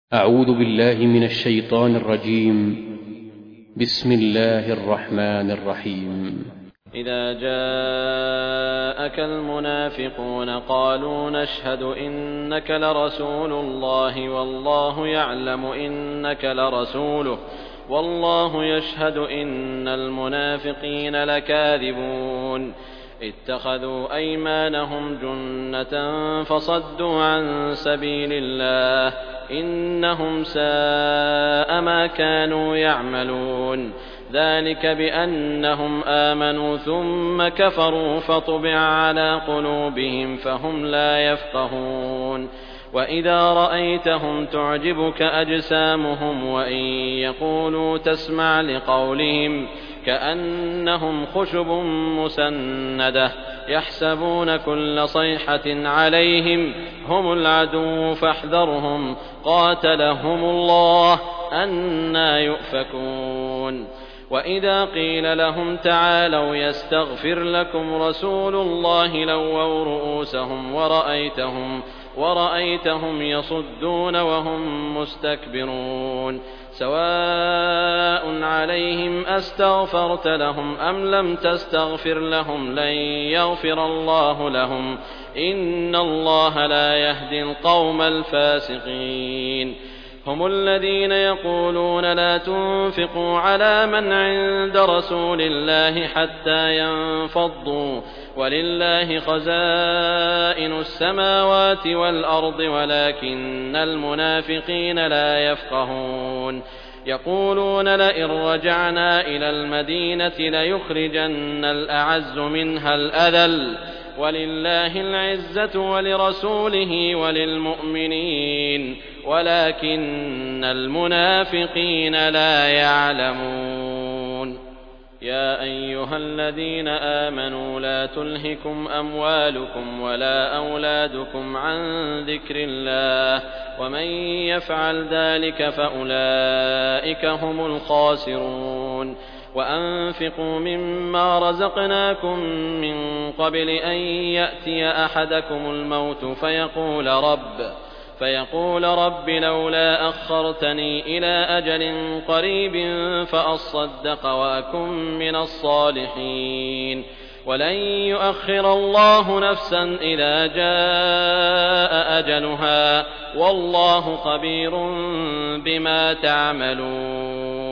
أعوذ بالله من الشيطان الرجيم. بسم الله الرحمن الرحيم. إذا جاءك المنافقون قالوا نشهد إنك لرسول الله والله يعلم إنك لرسوله والله يشهد إن المنافقين لكاذبون اتخذوا أيمانهم جنة فصدوا عن سبيل الله إنهم ساء ما كانوا يعملون ذلك بأنهم آمنوا ثم كفروا فطبع على قلوبهم فهم لا يفقهون وإذا رأيتهم تعجبك أجسامهم وإن يقولوا تسمع لقولهم كأنهم خشب مسندة يحسبون كل صيحة عليهم هم العدو فاحذرهم قاتلهم الله أنى يؤفكون وإذا قيل لهم تعالوا يستغفر لكم رسول الله لووا رؤوسهم ورأيتهم يصدون وهم مستكبرون سواء عليهم أستغفرت لهم أم لم تستغفر لهم لن يغفر الله لهم إن الله لا يهدي القوم الفاسقين هم الذين يقولون لا تنفقوا على من عند رسول الله حتى ينفضوا ولله خزائن السماوات والأرض ولكن المنافقين لا يفقهون يقولون لئن رجعنا إلى المدينة ليخرجن الأعز منها الأذل ولله العزة ولرسوله وللمؤمنين ولكن المنافقين لا يعلمون يا أيها الذين آمنوا لا تلهكم أموالكم ولا أولادكم عن ذكر الله ومن يفعل ذلك فأولئك هم الخاسرون وأنفقوا مما رزقناكم من قبل أن يأتي أحدكم الموت فيقول رب لولا أخرتني إلى أجل قريب فأصدق وأكن من الصالحين ولن يؤخر الله نفسا إذا جاء أجلها والله خبير بما تعملون